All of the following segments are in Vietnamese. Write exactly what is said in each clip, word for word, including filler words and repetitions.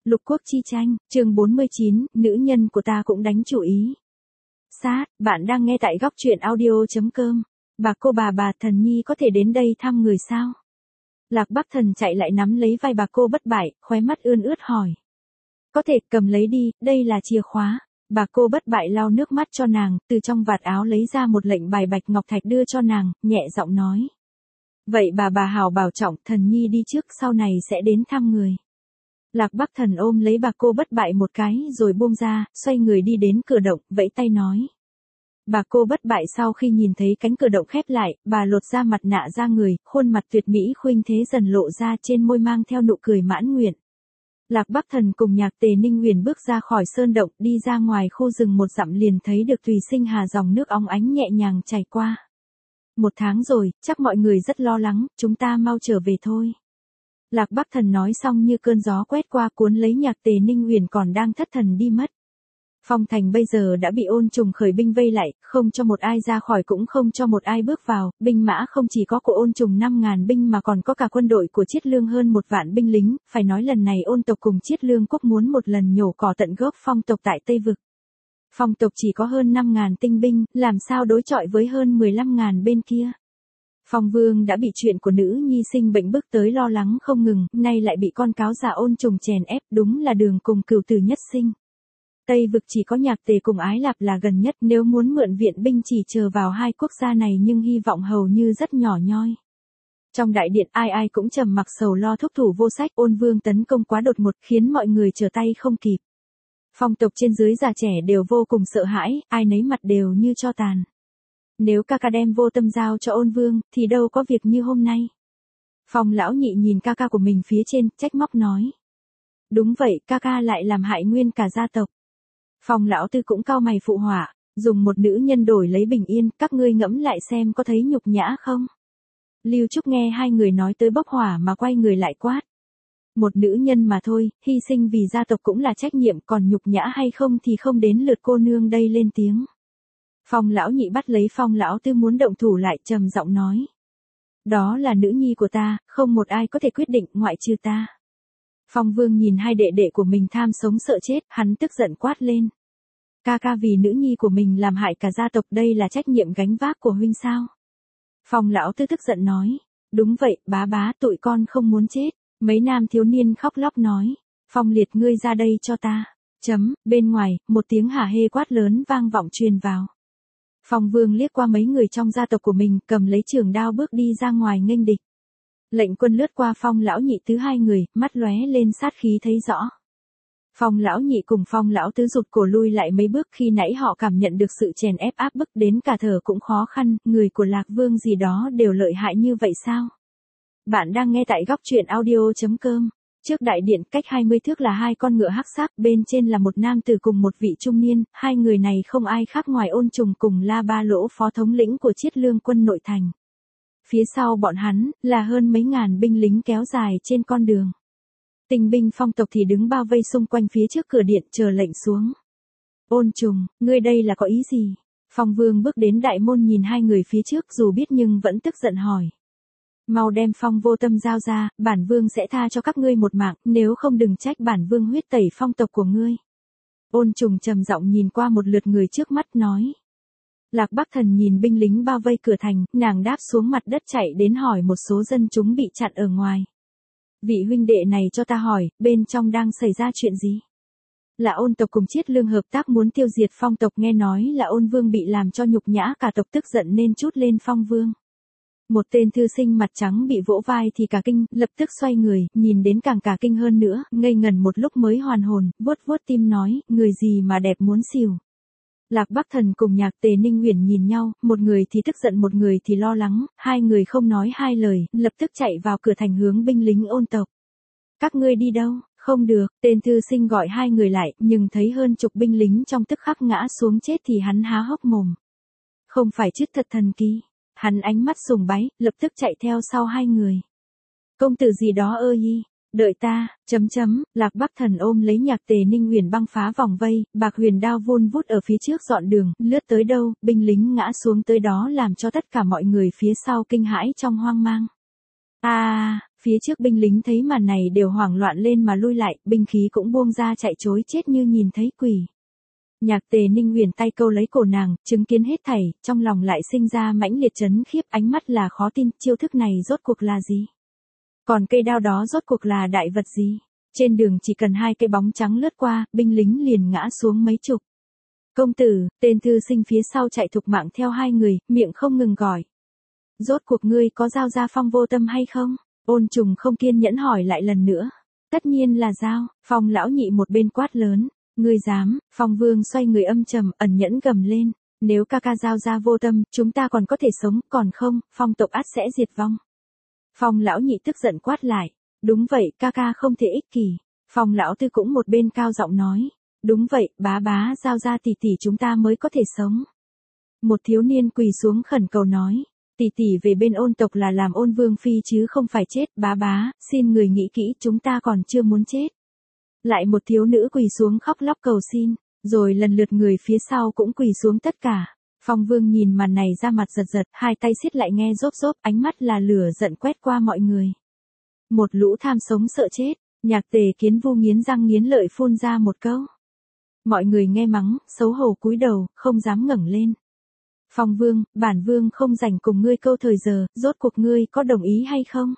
Lục quốc chi tranh, chương bốn mươi chín, nữ nhân của ta cũng đánh chủ ý. Sát, bạn đang nghe tại góc truyện audio chấm com. Bà cô bà bà Thần Nhi có thể đến đây thăm người sao? Lạc Bắc Thần chạy lại nắm lấy vai bà cô bất bại, khóe mắt ươn ướt hỏi. Có thể, cầm lấy đi, đây là chìa khóa. Bà cô bất bại lau nước mắt cho nàng, từ trong vạt áo lấy ra một lệnh bài bạch ngọc thạch đưa cho nàng, nhẹ giọng nói. Vậy bà bà hào bảo trọng, Thần Nhi đi trước, sau này sẽ đến thăm người. Lạc Bắc Thần ôm lấy bà cô bất bại một cái rồi buông ra, xoay người đi đến cửa động, vẫy tay nói. Bà cô bất bại sau khi nhìn thấy cánh cửa động khép lại, bà lột ra mặt nạ ra người, khuôn mặt tuyệt mỹ khuynh thế dần lộ ra, trên môi mang theo nụ cười mãn nguyện. Lạc Bắc Thần cùng Nhạc Tề Ninh Huyền bước ra khỏi sơn động, đi ra ngoài khu rừng một dặm liền thấy được Tùy Sinh Hà dòng nước óng ánh nhẹ nhàng chảy qua. Một tháng rồi, chắc mọi người rất lo lắng, chúng ta mau trở về thôi. Lạc Bắc Thần nói xong như cơn gió quét qua cuốn lấy Nhạc Tề Ninh Huyền còn đang thất thần đi mất. Phong thành bây giờ đã bị Ôn Trùng khởi binh vây lại, không cho một ai ra khỏi cũng không cho một ai bước vào, binh mã không chỉ có của Ôn Trùng năm ngàn binh mà còn có cả quân đội của Chiết Lương hơn một vạn binh lính, phải nói lần này Ôn tộc cùng Chiết Lương quốc muốn một lần nhổ cỏ tận gốc Phong tộc tại Tây Vực. Phong tộc chỉ có hơn năm ngàn tinh binh, làm sao đối chọi với hơn mười lăm ngàn bên kia. Phong Vương đã bị chuyện của nữ nhi sinh bệnh bước tới lo lắng không ngừng, nay lại bị con cáo già Ôn Trùng chèn ép, đúng là đường cùng cửu tử nhất sinh. Tây Vực chỉ có Nhạc Tề cùng Ái Lạp là gần nhất, nếu muốn mượn viện binh chỉ chờ vào hai quốc gia này nhưng hy vọng hầu như rất nhỏ nhoi. Trong đại điện ai ai cũng trầm mặc sầu lo thúc thủ vô sách, Ôn Vương tấn công quá đột ngột khiến mọi người trở tay không kịp. Phong tộc trên dưới già trẻ đều vô cùng sợ hãi, ai nấy mặt đều như tro tàn. Nếu ca ca đem vô tâm giao cho Ôn Vương, thì đâu có việc như hôm nay. Phong lão nhị nhìn ca ca của mình phía trên, trách móc nói. Đúng vậy, ca ca lại làm hại nguyên cả gia tộc. Phong lão tư cũng cau mày phụ họa, dùng một nữ nhân đổi lấy bình yên, các ngươi ngẫm lại xem có thấy nhục nhã không? Lưu Trúc nghe hai người nói tới bốc hỏa mà quay người lại quát. Một nữ nhân mà thôi, hy sinh vì gia tộc cũng là trách nhiệm, còn nhục nhã hay không thì không đến lượt cô nương đây lên tiếng. Phong lão nhị bắt lấy Phong lão tư muốn động thủ lại, trầm giọng nói. Đó là nữ nhi của ta, không một ai có thể quyết định ngoại trừ ta. Phong Vương nhìn hai đệ đệ của mình tham sống sợ chết, hắn tức giận quát lên. Ca ca vì nữ nhi của mình làm hại cả gia tộc, đây là trách nhiệm gánh vác của huynh sao? Phong lão tư tức giận nói. Đúng vậy, bá bá, tụi con không muốn chết. Mấy nam thiếu niên khóc lóc nói. Phong Liệt, ngươi ra đây cho ta. Chấm, bên ngoài, một tiếng hả hê quát lớn vang vọng truyền vào. Phong Vương liếc qua mấy người trong gia tộc của mình, cầm lấy trường đao bước đi ra ngoài nghênh địch. Lệnh quân lướt qua Phong lão nhị tứ hai người, mắt lóe lên sát khí thấy rõ. Phong lão nhị cùng Phong lão tứ rụt cổ lui lại mấy bước, khi nãy họ cảm nhận được sự chèn ép áp bức đến cả thở cũng khó khăn, người của Lạc Vương gì đó đều lợi hại như vậy sao? Bạn đang nghe tại góc truyện audio chấm com. Trước đại điện cách hai mươi thước là hai con ngựa hắc sắc, bên trên là một nam tử cùng một vị trung niên, hai người này không ai khác ngoài Ôn Trùng cùng La Ba Lỗ, phó thống lĩnh của Chiết Lương quân nội thành. Phía sau bọn hắn, là hơn mấy ngàn binh lính kéo dài trên con đường. Tinh binh Phong tộc thì đứng bao vây xung quanh phía trước cửa điện chờ lệnh xuống. Ôn Trùng, ngươi đây là có ý gì? Phong Vương bước đến đại môn nhìn hai người phía trước dù biết nhưng vẫn tức giận hỏi. Mau đem Phong vô tâm giao ra, bản Vương sẽ tha cho các ngươi một mạng, nếu không đừng trách bản Vương huyết tẩy Phong tộc của ngươi. Ôn Trùng trầm giọng nhìn qua một lượt người trước mắt nói. Lạc Bắc Thần nhìn binh lính bao vây cửa thành, nàng đáp xuống mặt đất chạy đến hỏi một số dân chúng bị chặn ở ngoài. Vị huynh đệ này cho ta hỏi, bên trong đang xảy ra chuyện gì? Là Ôn tộc cùng Chiết Lương hợp tác muốn tiêu diệt Phong tộc, nghe nói là Ôn Vương bị làm cho nhục nhã cả tộc, tức giận nên trút lên Phong Vương. Một tên thư sinh mặt trắng bị vỗ vai thì cả kinh, lập tức xoay người, nhìn đến càng cả kinh hơn nữa, ngây ngẩn một lúc mới hoàn hồn, vuốt vuốt tim nói, người gì mà đẹp muốn xỉu. Lạc Bắc Thần cùng Nhạc Tề Ninh Huyền nhìn nhau, một người thì tức giận một người thì lo lắng, hai người không nói hai lời, lập tức chạy vào cửa thành hướng binh lính Ôn tộc. Các ngươi đi đâu? Không được, tên thư sinh gọi hai người lại, nhưng thấy hơn chục binh lính trong tức khắc ngã xuống chết thì hắn há hốc mồm. Không phải chứ, thật thần kỳ. Hắn ánh mắt sùng bái, lập tức chạy theo sau hai người. Công tử gì đó ơ y, đợi ta, chấm chấm, Lạc Bắc Thần ôm lấy Nhạc Tề Ninh Huyền băng phá vòng vây, bạc huyền đao vun vút ở phía trước dọn đường, lướt tới đâu, binh lính ngã xuống tới đó làm cho tất cả mọi người phía sau kinh hãi trong hoang mang. À, phía Phía trước binh lính thấy màn này đều hoảng loạn lên mà lui lại, binh khí cũng buông ra chạy trối chết như nhìn thấy quỷ. Nhạc Tề Ninh Uyển tay câu lấy cổ nàng, chứng kiến hết thảy, trong lòng lại sinh ra mãnh liệt chấn khiếp, ánh mắt là khó tin, chiêu thức này rốt cuộc là gì? Còn cây đao đó rốt cuộc là đại vật gì? Trên đường chỉ cần hai cây bóng trắng lướt qua, binh lính liền ngã xuống mấy chục. Công tử, tên thư sinh phía sau chạy thục mạng theo hai người, miệng không ngừng gọi. Rốt cuộc ngươi có giao ra Phong Vô Tâm hay không? Ôn Trùng không kiên nhẫn hỏi lại lần nữa. Tất nhiên là giao, Phong lão nhị một bên quát lớn. Ngươi dám? Phong Vương xoay người âm trầm, ẩn nhẫn gầm lên. Nếu ca ca giao ra Vô Tâm, chúng ta còn có thể sống, còn không, Phong tộc ắt sẽ diệt vong. Phong lão nhị tức giận quát lại. Đúng vậy, ca ca không thể ích kỷ. Phong lão tư cũng một bên cao giọng nói. Đúng vậy, bá bá giao ra tỷ tỷ chúng ta mới có thể sống. Một thiếu niên quỳ xuống khẩn cầu nói. Tỷ tỷ về bên Ôn tộc là làm Ôn Vương phi chứ không phải chết, bá bá, xin người nghĩ kỹ, chúng ta còn chưa muốn chết. Lại một thiếu nữ quỳ xuống khóc lóc cầu xin, rồi lần lượt người phía sau cũng quỳ xuống tất cả. Phong Vương nhìn màn này ra mặt giật giật, hai tay siết lại nghe rốp rốp, ánh mắt là lửa giận quét qua mọi người. Một lũ tham sống sợ chết, Nhạc Tề Kiến Vu nghiến răng nghiến lợi phun ra một câu. Mọi người nghe mắng, xấu hổ cúi đầu, không dám ngẩng lên. Phong Vương, bản Vương không rảnh cùng ngươi câu thời giờ, rốt cuộc ngươi có đồng ý hay không?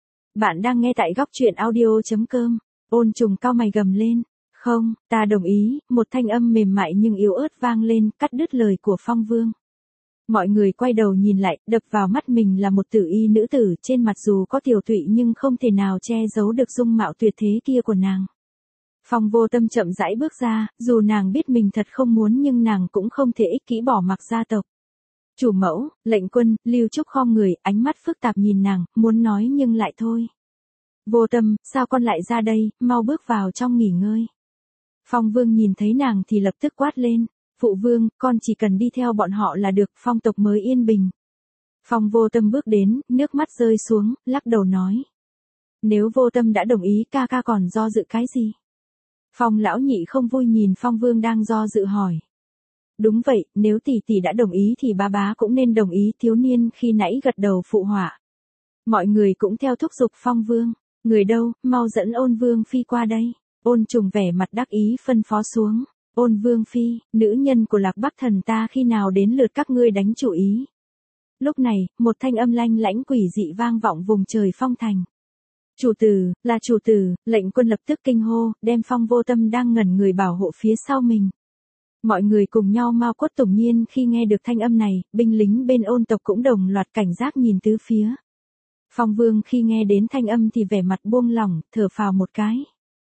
Bạn đang nghe tại góc truyện audio chấm com. Ôn Trùng cao mày gầm lên. Không, ta đồng ý, một thanh âm mềm mại nhưng yếu ớt vang lên, cắt đứt lời của Phong Vương. Mọi người quay đầu nhìn lại, đập vào mắt mình là một tử y nữ tử, trên mặt dù có tiểu tụy nhưng không thể nào che giấu được dung mạo tuyệt thế kia của nàng. Phong Vô Tâm chậm rãi bước ra, dù nàng biết mình thật không muốn nhưng nàng cũng không thể ích kỷ bỏ mặc gia tộc. Chủ mẫu, lệnh quân, Lưu Trúc khom người, ánh mắt phức tạp nhìn nàng, muốn nói nhưng lại thôi. Vô Tâm, sao con lại ra đây, mau bước vào trong nghỉ ngơi. Phong Vương nhìn thấy nàng thì lập tức quát lên. Phụ Vương, con chỉ cần đi theo bọn họ là được, Phong tộc mới yên bình. Phong Vô Tâm bước đến, nước mắt rơi xuống, lắc đầu nói. Nếu Vô Tâm đã đồng ý, ca ca còn do dự cái gì? Phong lão nhị không vui nhìn Phong Vương đang do dự hỏi. Đúng vậy, nếu tỷ tỷ đã đồng ý thì bá bá cũng nên đồng ý, thiếu niên khi nãy gật đầu phụ họa. Mọi người cũng theo thúc giục Phong Vương. Người đâu, mau dẫn Ôn Vương phi qua đây. Ôn Trùng vẻ mặt đắc ý phân phó xuống. Ôn Vương phi, nữ nhân của Lạc Bắc Thần ta khi nào đến lượt các ngươi đánh chủ ý. Lúc này, một thanh âm lanh lãnh quỷ dị vang vọng vùng trời Phong thành. Chủ tử, là chủ tử, lệnh quân lập tức kinh hô, đem Phong Vô Tâm đang ngẩn người bảo hộ phía sau mình. Mọi người cùng nhau mau cốt tủng nhiên khi nghe được thanh âm này, binh lính bên Ôn tộc cũng đồng loạt cảnh giác nhìn tứ phía. Phong Vương khi nghe đến thanh âm thì vẻ mặt buông lỏng, thở phào một cái.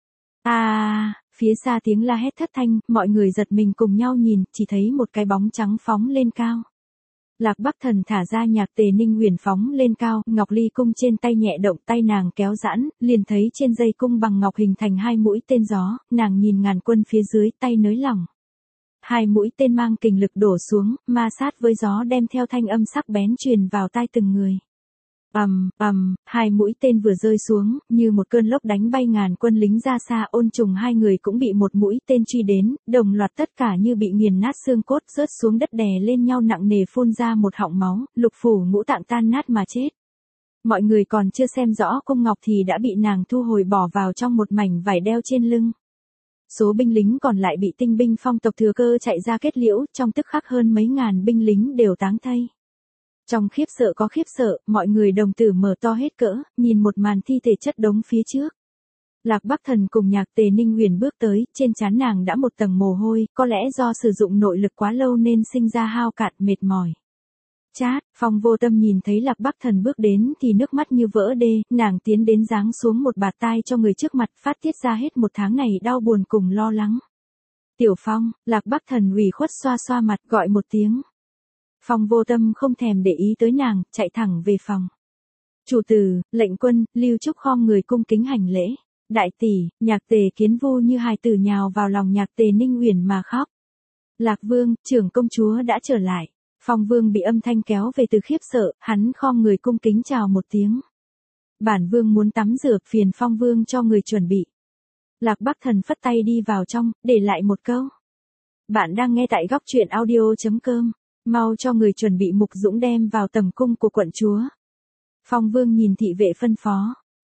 À, phía xa tiếng la hét thất thanh, mọi người giật mình cùng nhau nhìn, chỉ thấy một cái bóng trắng phóng lên cao. Lạc Bắc Thần thả ra Nhạc Tề Ninh Uyển phóng lên cao, ngọc ly cung trên tay nhẹ động, tay nàng kéo giãn, liền thấy trên dây cung bằng ngọc hình thành hai mũi tên gió, nàng nhìn ngàn quân phía dưới, tay nới lỏng. Hai mũi tên mang kình lực đổ xuống, ma sát với gió đem theo thanh âm sắc bén truyền vào tai từng người. Ầm, ầm, hai mũi tên vừa rơi xuống, như một cơn lốc đánh bay ngàn quân lính ra xa. Ôn Trùng hai người cũng bị một mũi tên truy đến, đồng loạt tất cả như bị nghiền nát xương cốt, rớt xuống đất đè lên nhau nặng nề phun ra một họng máu, lục phủ ngũ tạng tan nát mà chết. Mọi người còn chưa xem rõ cung ngọc thì đã bị nàng thu hồi bỏ vào trong một mảnh vải đeo trên lưng. Số binh lính còn lại bị tinh binh Phong tộc thừa cơ chạy ra kết liễu, trong tức khắc hơn mấy ngàn binh lính đều táng thây. Trong khiếp sợ có khiếp sợ, mọi người đồng tử mở to hết cỡ, nhìn một màn thi thể chất đống phía trước. Lạc Bắc Thần cùng Nhạc Tề Ninh Uyển bước tới, trên trán nàng đã một tầng mồ hôi, có lẽ do sử dụng nội lực quá lâu nên sinh ra hao cạn mệt mỏi. Chát, Phong Vô Tâm nhìn thấy Lạc Bắc Thần bước đến thì nước mắt như vỡ đê, nàng tiến đến giáng xuống một bạt tai cho người trước mặt, phát tiết ra hết một tháng này đau buồn cùng lo lắng. Tiểu Phong, Lạc Bắc Thần ủy khuất xoa xoa mặt gọi một tiếng. Phong Vô Tâm không thèm để ý tới nàng, chạy thẳng về phòng. Chủ tử, lệnh quân, Lưu Trúc khom người cung kính hành lễ. Đại tỷ, Nhạc Tề Kiến Vu như hài tử nhào vào lòng Nhạc Tề Ninh Uyển mà khóc. Lạc Vương, trưởng công chúa đã trở lại. Phong Vương bị âm thanh kéo về từ khiếp sợ, hắn khom người cung kính chào một tiếng. Bản Vương muốn tắm rửa, phiền Phong Vương cho người chuẩn bị. Lạc Bắc Thần phất tay đi vào trong, để lại một câu. Bạn đang nghe tại góc truyện audio chấm com. Mau cho người chuẩn bị Mục Dũng đem vào tầm cung của quận chúa. Phong Vương nhìn thị vệ phân phó.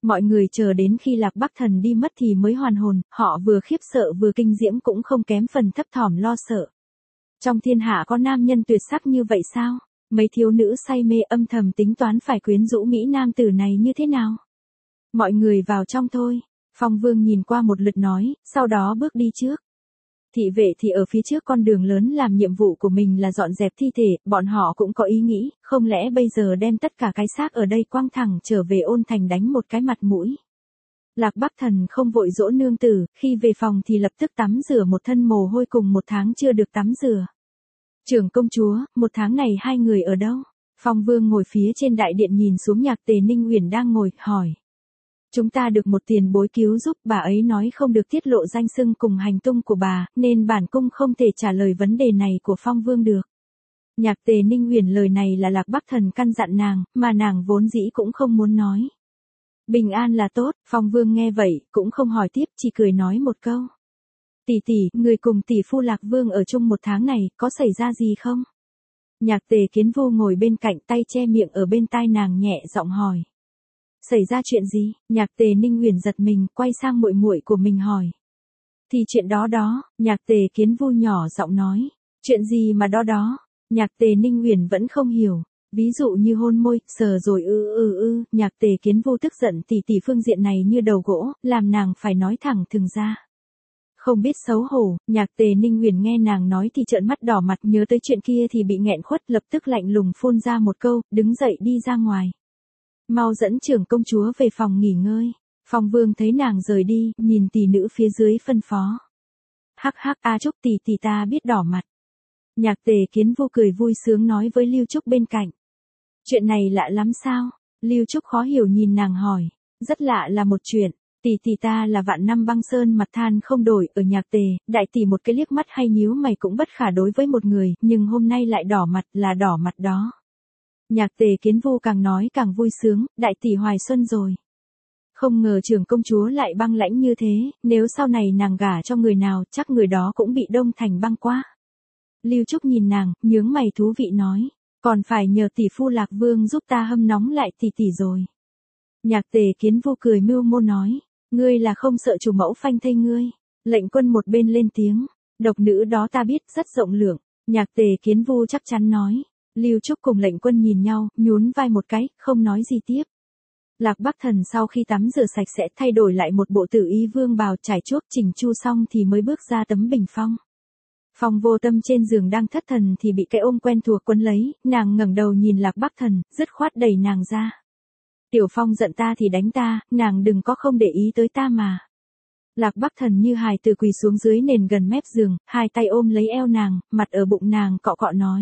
Mọi người chờ đến khi Lạc Bắc Thần đi mất thì mới hoàn hồn, họ vừa khiếp sợ vừa kinh diễm cũng không kém phần thấp thỏm lo sợ. Trong thiên hạ có nam nhân tuyệt sắc như vậy sao? Mấy thiếu nữ say mê âm thầm tính toán phải quyến rũ mỹ nam tử này như thế nào? Mọi người vào trong thôi. Phong Vương nhìn qua một lượt nói, sau đó bước đi trước. Thị vệ thì ở phía trước con đường lớn làm nhiệm vụ của mình là dọn dẹp thi thể, bọn họ cũng có ý nghĩ, không lẽ bây giờ đem tất cả cái xác ở đây quăng thẳng trở về Ôn Thành đánh một cái mặt mũi. Lạc Bắc Thần không vội dỗ nương tử, khi về phòng thì lập tức tắm rửa một thân mồ hôi cùng một tháng chưa được tắm rửa. Trưởng công chúa, một tháng này hai người ở đâu? Phong Vương ngồi phía trên đại điện nhìn xuống Nhạc Tề Ninh Uyển đang ngồi, hỏi. Chúng ta được một tiền bối cứu giúp, bà ấy nói không được tiết lộ danh xưng cùng hành tung của bà, nên bản cung không thể trả lời vấn đề này của Phong Vương được. Nhạc Tề Ninh Uyển lời này là Lạc Bắc Thần căn dặn nàng, mà nàng vốn dĩ cũng không muốn nói. Bình an là tốt, Phong Vương nghe vậy, cũng không hỏi tiếp, chỉ cười nói một câu. Tỷ tỷ, người cùng tỷ phu Lạc Vương ở chung một tháng này, có xảy ra gì không? Nhạc Tề Kiến Vô ngồi bên cạnh, tay che miệng ở bên tai nàng nhẹ giọng hỏi. Xảy ra chuyện gì? Nhạc Tề Ninh Uyển giật mình, quay sang muội muội của mình hỏi. Thì chuyện đó đó, Nhạc Tề Kiến Vô nhỏ giọng nói. Chuyện gì mà đó đó? Nhạc Tề Ninh Uyển vẫn không hiểu. Ví dụ như hôn môi, sờ rồi ư ư ư, Nhạc Tề Kiến Vô tức giận tỷ tỷ phương diện này như đầu gỗ, làm nàng phải nói thẳng thừng ra. Không biết xấu hổ, Nhạc Tề Ninh Uyển nghe nàng nói thì trợn mắt đỏ mặt, nhớ tới chuyện kia thì bị nghẹn khuất, lập tức lạnh lùng phun ra một câu, đứng dậy đi ra ngoài. Mau dẫn trưởng công chúa về phòng nghỉ ngơi. Phong Vương thấy nàng rời đi, nhìn tỷ nữ phía dưới phân phó. Hắc hắc A Trúc tỷ tỷ ta biết đỏ mặt. Nhạc Tề Kiến Vô cười vui sướng nói với Lưu Trúc bên cạnh. Chuyện này lạ lắm sao? Lưu Trúc khó hiểu nhìn nàng hỏi. Rất lạ là một chuyện. Tỷ tỷ ta là vạn năm băng sơn mặt than không đổi, ở Nhạc Tề, đại tỷ một cái liếc mắt hay nhíu mày cũng bất khả đối với một người, nhưng hôm nay lại đỏ mặt, là đỏ mặt đó. Nhạc Tề Kiến Vô càng nói càng vui sướng, đại tỷ hoài xuân rồi. Không ngờ trưởng công chúa lại băng lãnh như thế, nếu sau này nàng gả cho người nào, chắc người đó cũng bị đông thành băng quá. Lưu Trúc nhìn nàng, nhướng mày thú vị nói, còn phải nhờ tỷ phu Lạc Vương giúp ta hâm nóng lại tỷ tỷ rồi. Nhạc Tề Kiến Vô cười mưu mô nói, ngươi là không sợ chủ mẫu phanh thây ngươi. Lệnh Quân một bên lên tiếng, độc nữ đó ta biết rất rộng lượng. Nhạc Tề Kiến Vô chắc chắn nói. Lưu Trúc cùng Lệnh Quân nhìn nhau, nhún vai một cái, không nói gì tiếp. Lạc Bắc Thần sau khi tắm rửa sạch sẽ thay đổi lại một bộ tử y vương bào, trải chuốt chỉnh chu xong thì mới bước ra tấm bình phong. Phong Vô Tâm trên giường đang thất thần thì bị cái ôm quen thuộc quấn lấy, nàng ngẩng đầu nhìn Lạc Bắc Thần, dứt khoát đẩy nàng ra. Tiểu Phong giận ta thì đánh ta, nàng đừng có không để ý tới ta mà. Lạc Bắc Thần như hài tử quỳ xuống dưới nền gần mép giường, hai tay ôm lấy eo nàng, mặt ở bụng nàng cọ cọ nói.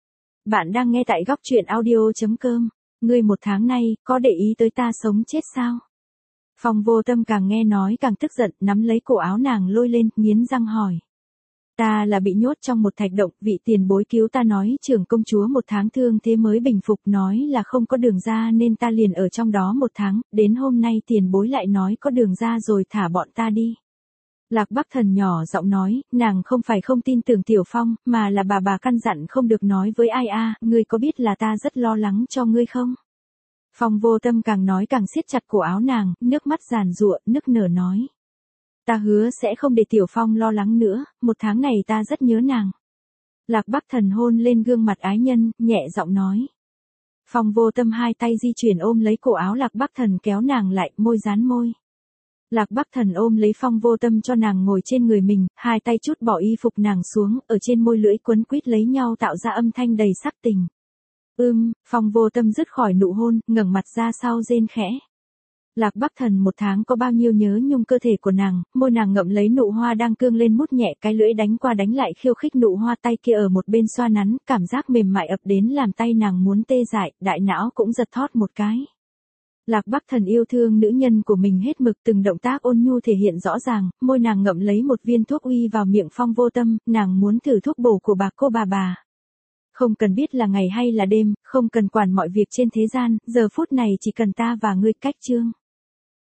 Bạn đang nghe tại góc truyện audio chấm com. Ngươi một tháng nay, có để ý tới ta sống chết sao? Phong Vô Tâm càng nghe nói càng tức giận, nắm lấy cổ áo nàng lôi lên, nghiến răng hỏi. Ta là bị nhốt trong một thạch động, vị tiền bối cứu ta nói trưởng công chúa một tháng thương thế mới bình phục, nói là không có đường ra nên ta liền ở trong đó một tháng, đến hôm nay tiền bối lại nói có đường ra rồi thả bọn ta đi. Lạc Bắc Thần nhỏ giọng nói, nàng không phải không tin tưởng Tiểu Phong, mà là bà bà căn dặn không được nói với ai a, ngươi có biết là ta rất lo lắng cho ngươi không? Phong Vô Tâm càng nói càng siết chặt cổ áo nàng, nước mắt giàn giụa, nức nở nói. Ta hứa sẽ không để Tiểu Phong lo lắng nữa, một tháng này ta rất nhớ nàng. Lạc Bắc Thần hôn lên gương mặt ái nhân, nhẹ giọng nói. Phong Vô Tâm hai tay di chuyển ôm lấy cổ áo Lạc Bắc Thần kéo nàng lại, môi dán môi. Lạc Bắc Thần ôm lấy Phong Vô Tâm cho nàng ngồi trên người mình, hai tay chút bỏ y phục nàng xuống, ở trên môi lưỡi quấn quýt lấy nhau tạo ra âm thanh đầy sắc tình. Ưm, Phong Vô Tâm dứt khỏi nụ hôn, ngẩng mặt ra sau rên khẽ. Lạc Bắc Thần một tháng có bao nhiêu nhớ nhung cơ thể của nàng, môi nàng ngậm lấy nụ hoa đang cương lên mút nhẹ, cái lưỡi đánh qua đánh lại khiêu khích nụ hoa, tay kia ở một bên xoa nắn, cảm giác mềm mại ập đến làm tay nàng muốn tê dại, đại não cũng giật thót một cái. Lạc Bắc Thần yêu thương nữ nhân của mình hết mực, từng động tác ôn nhu thể hiện rõ ràng, môi nàng ngậm lấy một viên thuốc uy vào miệng Phong Vô Tâm, nàng muốn thử thuốc bổ của bà cô bà bà. Không cần biết là ngày hay là đêm, không cần quản mọi việc trên thế gian, giờ phút này chỉ cần ta và ngươi, cách chương.